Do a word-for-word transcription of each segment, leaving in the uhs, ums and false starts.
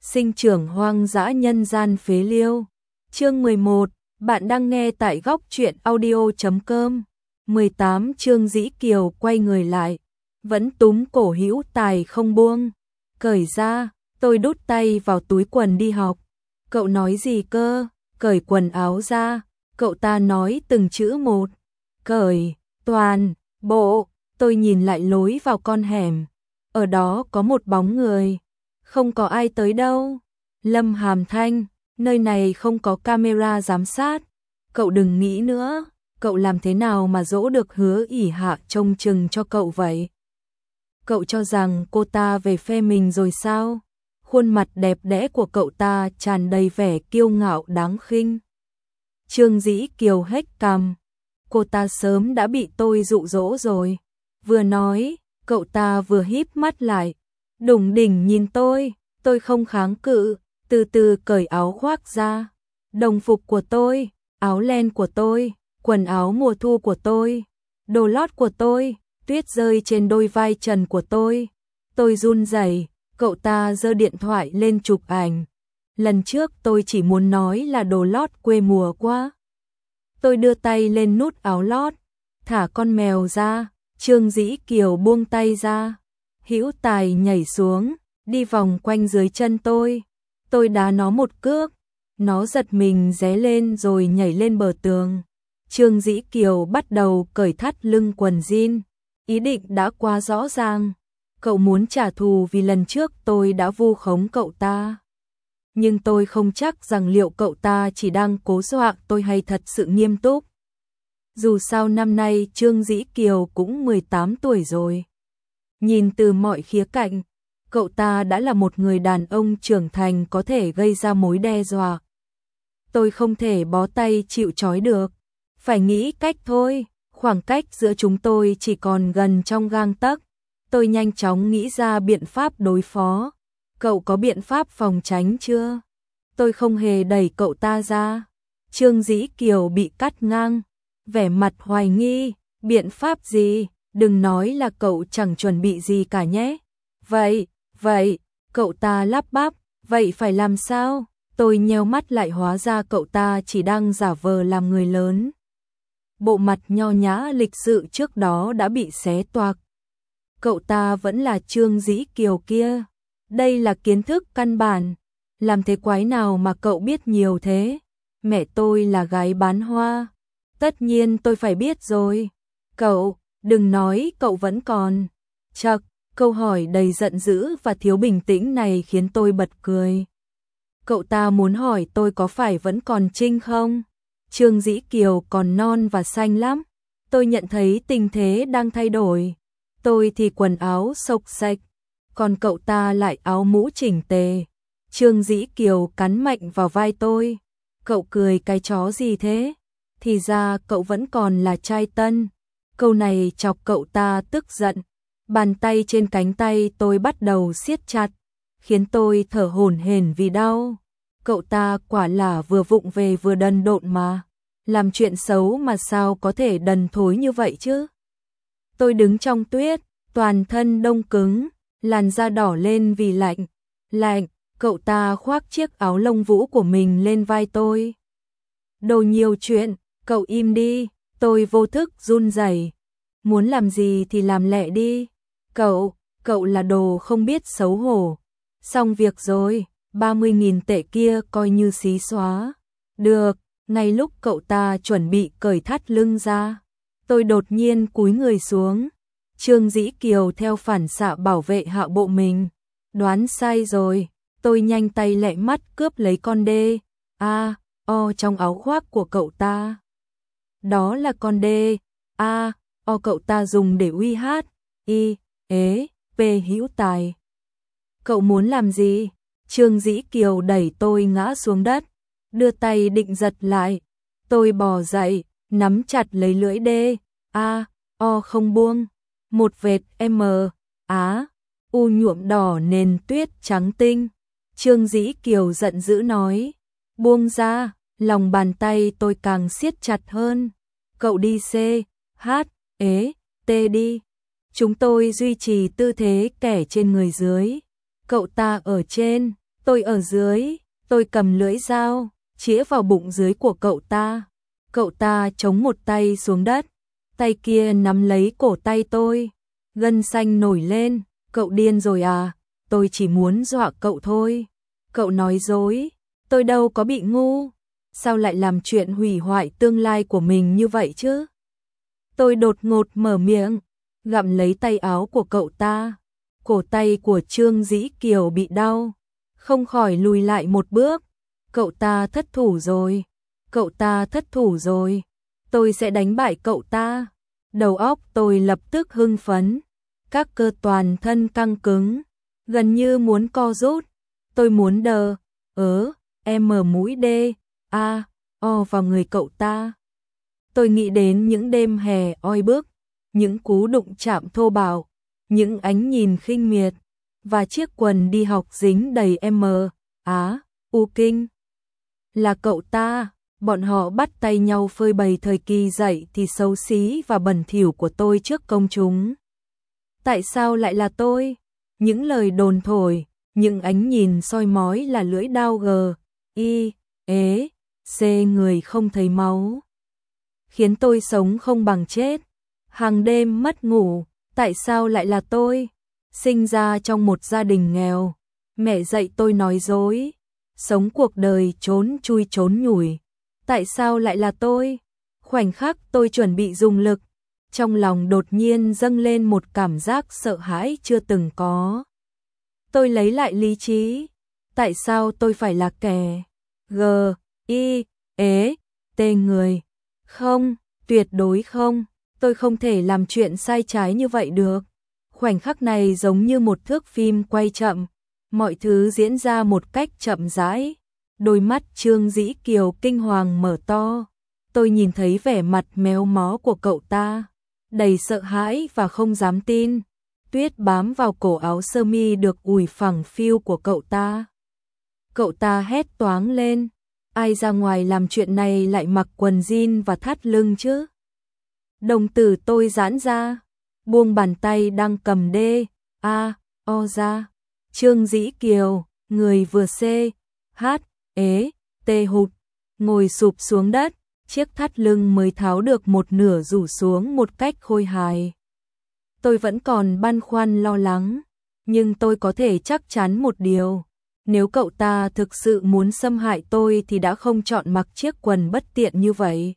sinh trưởng hoang dã nhân gian phế liêu. Chương mười một, bạn đang nghe tại góc truyện audio chấm com. mười tám Trương Dĩ Kiều quay người lại, vẫn túm cổ Hữu Tài không buông. Cởi ra, tôi đút tay vào túi quần đi học. Cậu nói gì cơ? Cởi quần áo ra, cậu ta nói từng chữ một. Cởi, toàn, bộ, tôi nhìn lại lối vào con hẻm. Ở đó có một bóng người. Không có ai tới đâu. Lâm Hàm Thanh, nơi này không có camera giám sát. Cậu đừng nghĩ nữa, cậu làm thế nào mà dỗ được Hứa ỉ Hạ trông chừng cho cậu vậy? Cậu cho rằng cô ta về phe mình rồi sao? Khuôn mặt đẹp đẽ của cậu ta tràn đầy vẻ kiêu ngạo đáng khinh. Trương Dĩ Kiều hếch cằm. Cô ta sớm đã bị tôi dụ dỗ rồi. Vừa nói, cậu ta vừa híp mắt lại. Đủng đỉnh nhìn tôi, tôi không kháng cự, từ từ cởi áo khoác ra. Đồng phục của tôi, áo len của tôi, quần áo mùa thu của tôi, đồ lót của tôi, tuyết rơi trên đôi vai trần của tôi. Tôi run rẩy, cậu ta giơ điện thoại lên chụp ảnh. Lần trước tôi chỉ muốn nói là đồ lót quê mùa quá. Tôi đưa tay lên nút áo lót, thả con mèo ra, Trương Dĩ Kiều buông tay ra. Hữu Tài nhảy xuống, đi vòng quanh dưới chân tôi. Tôi đá nó một cước, nó giật mình ré lên rồi nhảy lên bờ tường. Trương Dĩ Kiều bắt đầu cởi thắt lưng quần jean. Ý định đã quá rõ ràng. Cậu muốn trả thù vì lần trước tôi đã vu khống cậu ta. Nhưng tôi không chắc rằng liệu cậu ta chỉ đang cố dọa tôi hay thật sự nghiêm túc. Dù sao năm nay Trương Dĩ Kiều cũng mười tám tuổi rồi. Nhìn từ mọi khía cạnh, cậu ta đã là một người đàn ông trưởng thành có thể gây ra mối đe dọa. Tôi không thể bó tay chịu trói được. Phải nghĩ cách thôi, khoảng cách giữa chúng tôi chỉ còn gần trong gang tấc. Tôi nhanh chóng nghĩ ra biện pháp đối phó. Cậu có biện pháp phòng tránh chưa? Tôi không hề đẩy cậu ta ra. Trương Dĩ Kiều bị cắt ngang, vẻ mặt hoài nghi. Biện pháp gì? Đừng nói là cậu chẳng chuẩn bị gì cả nhé. Vậy, vậy, cậu ta lắp bắp, vậy phải làm sao? Tôi nheo mắt lại, hóa ra cậu ta chỉ đang giả vờ làm người lớn. Bộ mặt nho nhã lịch sự trước đó đã bị xé toạc. Cậu ta vẫn là Trương Dĩ Kiều kia. Đây là kiến thức căn bản. Làm thế quái nào mà cậu biết nhiều thế? Mẹ tôi là gái bán hoa. Tất nhiên tôi phải biết rồi. Cậu, đừng nói cậu vẫn còn. Chậc, câu hỏi đầy giận dữ và thiếu bình tĩnh này khiến tôi bật cười. Cậu ta muốn hỏi tôi có phải vẫn còn trinh không? Trương Dĩ Kiều còn non và xanh lắm. Tôi nhận thấy tình thế đang thay đổi. Tôi thì quần áo xộc xệch, còn cậu ta lại áo mũ chỉnh tề. Trương Dĩ Kiều cắn mạnh vào vai tôi. Cậu cười cái chó gì thế? Thì ra cậu vẫn còn là trai tân. Câu này chọc cậu ta tức giận. Bàn tay trên cánh tay tôi bắt đầu siết chặt, khiến tôi thở hổn hển vì đau. Cậu ta quả là vừa vụng về vừa đần độn mà. Làm chuyện xấu mà sao có thể đần thối như vậy chứ? Tôi đứng trong tuyết, toàn thân đông cứng, làn da đỏ lên vì lạnh. Lạnh, cậu ta khoác chiếc áo lông vũ của mình lên vai tôi. Đồ nhiều chuyện, cậu im đi. Tôi vô thức run rẩy. Muốn làm gì thì làm lẹ đi. Cậu, cậu là đồ không biết xấu hổ. Xong việc rồi, ba mươi nghìn tệ kia coi như xí xóa. Được, ngay lúc cậu ta chuẩn bị cởi thắt lưng ra, tôi đột nhiên cúi người xuống. Trương Dĩ Kiều theo phản xạ bảo vệ hạ bộ mình. Đoán sai rồi, tôi nhanh tay lẹ mắt cướp lấy con đê, a, o trong áo khoác của cậu ta. Đó là con đê, a, o cậu ta dùng để uy hát, y, ế, p Hữu Tài. Cậu muốn làm gì? Trương Dĩ Kiều đẩy tôi ngã xuống đất, đưa tay định giật lại. Tôi bò dậy, nắm chặt lấy lưỡi đê, a, o không buông. Một vệt M, Á, U nhuộm đỏ nền tuyết trắng tinh. Trương Dĩ Kiều giận dữ nói, buông ra, lòng bàn tay tôi càng siết chặt hơn. Cậu đi C, H, ế, T đi. Chúng tôi duy trì tư thế kẻ trên người dưới. Cậu ta ở trên, Tôi ở dưới, tôi cầm lưỡi dao, chĩa vào bụng dưới của cậu ta. Cậu ta chống một tay xuống đất, tay kia nắm lấy cổ tay tôi. Gân xanh nổi lên, cậu điên rồi à, tôi chỉ muốn dọa cậu thôi. Cậu nói dối, tôi đâu có bị ngu, sao lại làm chuyện hủy hoại tương lai của mình như vậy chứ? Tôi đột ngột mở miệng, gặm lấy tay áo của cậu ta. Cổ tay của Trương Dĩ Kiều bị đau, không khỏi lùi lại một bước. Cậu ta thất thủ rồi, cậu ta thất thủ rồi, tôi sẽ đánh bại cậu ta. Đầu óc tôi lập tức hưng phấn, các cơ toàn thân căng cứng, gần như muốn co rút. Tôi muốn đờ, ớ, em mở mũi đê, a, o vào người cậu ta. Tôi nghĩ đến những đêm hè oi bức, những cú đụng chạm thô bạo, những ánh nhìn khinh miệt, và chiếc quần đi học dính đầy M, Á, U kinh. Là cậu ta, bọn họ bắt tay nhau phơi bày thời kỳ dậy thì xấu xí và bẩn thỉu của tôi trước công chúng. Tại sao lại là tôi? Những lời đồn thổi, những ánh nhìn soi mói là lưỡi dao gờ, y, ế, c người không thấy máu. Khiến tôi sống không bằng chết, hàng đêm mất ngủ. Tại sao lại là tôi? Sinh ra trong một gia đình nghèo, mẹ dạy tôi nói dối, sống cuộc đời trốn chui trốn nhủi. Tại sao lại là tôi? Khoảnh khắc tôi chuẩn bị dùng lực, trong lòng đột nhiên dâng lên một cảm giác sợ hãi chưa từng có. Tôi lấy lại lý trí. Tại sao tôi phải là kẻ? G, I, ế, T người. Không, tuyệt đối không. Tôi không thể làm chuyện sai trái như vậy được. Khoảnh khắc này giống như một thước phim quay chậm, mọi thứ diễn ra một cách chậm rãi. Đôi mắt Trương Dĩ Kiều kinh hoàng mở to. Tôi nhìn thấy vẻ mặt méo mó của cậu ta, đầy sợ hãi và không dám tin. Tuyết bám vào cổ áo sơ mi được ủi phẳng phiu của cậu ta. Cậu ta hét toáng lên, ai ra ngoài làm chuyện này lại mặc quần jean và thắt lưng chứ? Đồng tử tôi giãn ra, buông bàn tay đang cầm đê, a, o ra. Trương Dĩ Kiều, người vừa c, h, ế, t hụt, ngồi sụp xuống đất, chiếc thắt lưng mới tháo được một nửa rủ xuống một cách khôi hài. Tôi vẫn còn băn khoăn lo lắng, nhưng tôi có thể chắc chắn một điều. Nếu cậu ta thực sự muốn xâm hại tôi thì đã không chọn mặc chiếc quần bất tiện như vậy.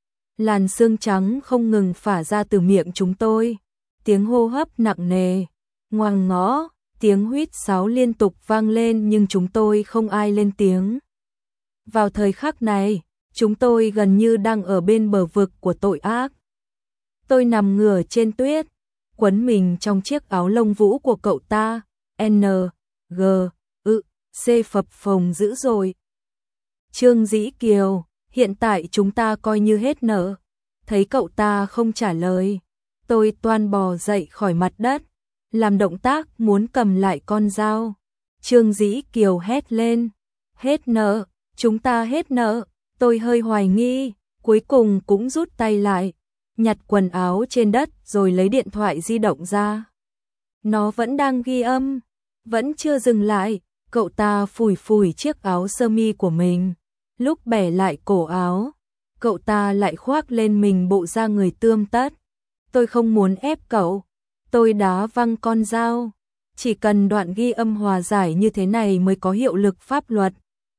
Làn sương trắng không ngừng phả ra từ miệng chúng tôi. Tiếng hô hấp nặng nề, ngoằng ngõ, tiếng huýt sáo liên tục vang lên nhưng chúng tôi không ai lên tiếng. Vào thời khắc này, chúng tôi gần như đang ở bên bờ vực của tội ác. Tôi nằm ngửa trên tuyết, quấn mình trong chiếc áo lông vũ của cậu ta, N, G, ự, C phập phồng dữ dội. Trương Dĩ Kiều, hiện tại chúng ta coi như hết nợ. Thấy cậu ta không trả lời, tôi toan bò dậy khỏi mặt đất, làm động tác muốn cầm lại con dao. Trương Dĩ Kiều hét lên, hết nợ, chúng ta hết nợ. Tôi hơi hoài nghi, cuối cùng cũng rút tay lại, nhặt quần áo trên đất rồi lấy điện thoại di động ra. Nó vẫn đang ghi âm, vẫn chưa dừng lại. Cậu ta phủi phủi chiếc áo sơ mi của mình, lúc bẻ lại cổ áo, cậu ta lại khoác lên mình bộ da người tươm tất. Tôi không muốn ép cậu, tôi đá văng con dao, chỉ cần đoạn ghi âm hòa giải như thế này mới có hiệu lực pháp luật.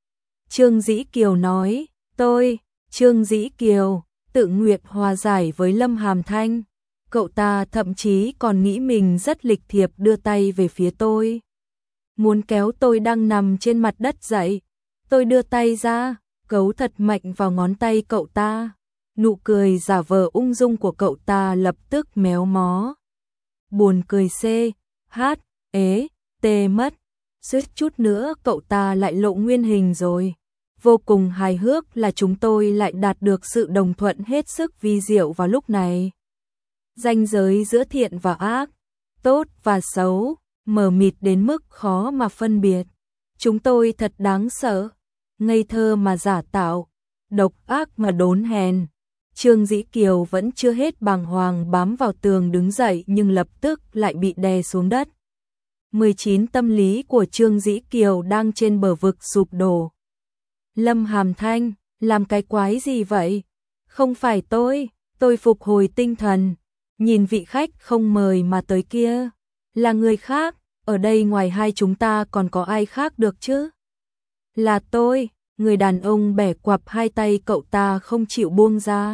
Trương Dĩ Kiều nói, tôi, Trương Dĩ Kiều, tự nguyện hòa giải với Lâm Hàm Thanh. Cậu ta thậm chí còn nghĩ mình rất lịch thiệp đưa tay về phía tôi, muốn kéo tôi đang nằm trên mặt đất dậy. Tôi đưa tay ra, cấu thật mạnh vào ngón tay cậu ta. Nụ cười giả vờ ung dung của cậu ta lập tức méo mó. Buồn cười c, h, ế, t mất. Suýt chút nữa cậu ta lại lộ nguyên hình rồi. Vô cùng hài hước là chúng tôi lại đạt được sự đồng thuận hết sức vi diệu vào lúc này. Ranh giới giữa thiện và ác, tốt và xấu, mờ mịt đến mức khó mà phân biệt. Chúng tôi thật đáng sợ, ngây thơ mà giả tạo, độc ác mà đốn hèn. Trương Dĩ Kiều vẫn chưa hết bàng hoàng bám vào tường đứng dậy nhưng lập tức lại bị đè xuống đất. mười chín Tâm lý của Trương Dĩ Kiều đang trên bờ vực sụp đổ. Lâm Hàm Thanh, làm cái quái gì vậy? Không phải tôi, tôi phục hồi tinh thần, nhìn vị khách không mời mà tới kia, là người khác, ở đây ngoài hai chúng ta còn có ai khác được chứ? Là tôi, người đàn ông bẻ quặp hai tay cậu ta không chịu buông ra.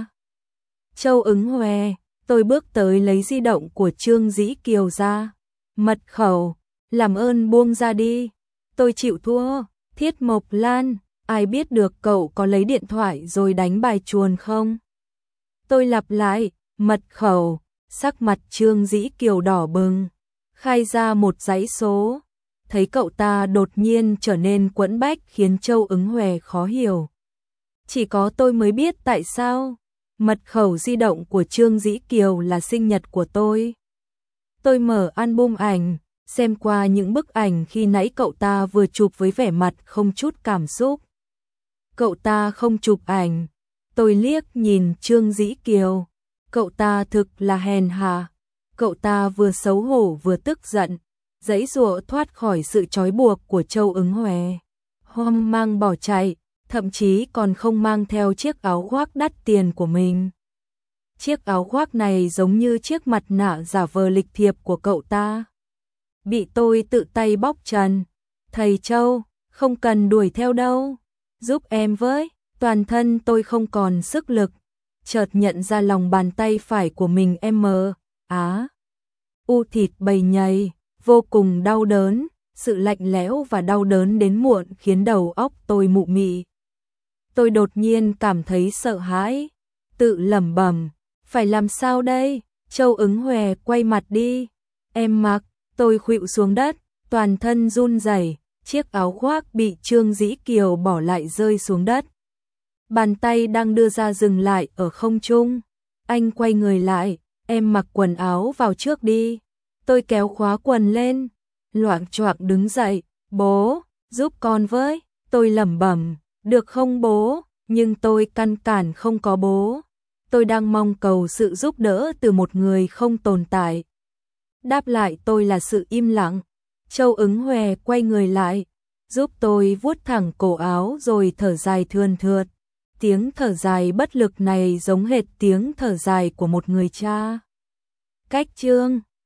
Châu Ứng Hòe, tôi bước tới lấy di động của Trương Dĩ Kiều ra. Mật khẩu, làm ơn buông ra đi. Tôi chịu thua. Thiết Mộc Lan, ai biết được cậu có lấy điện thoại rồi đánh bài chuồn không? Tôi lặp lại, mật khẩu, sắc mặt Trương Dĩ Kiều đỏ bừng, khai ra một dãy số. Thấy cậu ta đột nhiên trở nên quẫn bách khiến Châu Ứng Hòe khó hiểu. Chỉ có tôi mới biết tại sao. Mật khẩu di động của Trương Dĩ Kiều là sinh nhật của tôi. Tôi mở album ảnh, xem qua những bức ảnh khi nãy cậu ta vừa chụp với vẻ mặt không chút cảm xúc. Cậu ta không chụp ảnh. Tôi liếc nhìn Trương Dĩ Kiều. Cậu ta thực là hèn hạ. Cậu ta vừa xấu hổ vừa tức giận, giãy giụa thoát khỏi sự trói buộc của Châu Ứng Hòe. Hoang mang bỏ chạy, thậm chí còn không mang theo chiếc áo khoác đắt tiền của mình. Chiếc áo khoác này giống như chiếc mặt nạ giả vờ lịch thiệp của cậu ta. Bị tôi tự tay bóc trần. Thầy Châu, không cần đuổi theo đâu. Giúp em với, toàn thân tôi không còn sức lực. Chợt nhận ra lòng bàn tay phải của mình em mờ, á. U thịt bầy nhầy, vô cùng đau đớn. Sự lạnh lẽo và đau đớn đến muộn khiến đầu óc tôi mụ mị. Tôi đột nhiên cảm thấy sợ hãi, tự lẩm bẩm, phải làm sao đây? Châu Ứng Hòe quay mặt đi. Em mặc, tôi khuỵu xuống đất, toàn thân run rẩy, chiếc áo khoác bị Trương Dĩ Kiều bỏ lại rơi xuống đất. Bàn tay đang đưa ra dừng lại ở không trung. Anh quay người lại, em mặc quần áo vào trước đi. Tôi kéo khóa quần lên, loạng choạng đứng dậy, bố, giúp con với. Tôi lẩm bẩm, được không bố, nhưng tôi căn bản không có bố. Tôi đang mong cầu sự giúp đỡ từ một người không tồn tại. Đáp lại tôi là sự im lặng. Châu Ứng Hòe quay người lại, giúp tôi vuốt thẳng cổ áo rồi thở dài thườn thượt. Tiếng thở dài bất lực này giống hệt tiếng thở dài của một người cha. Cách chương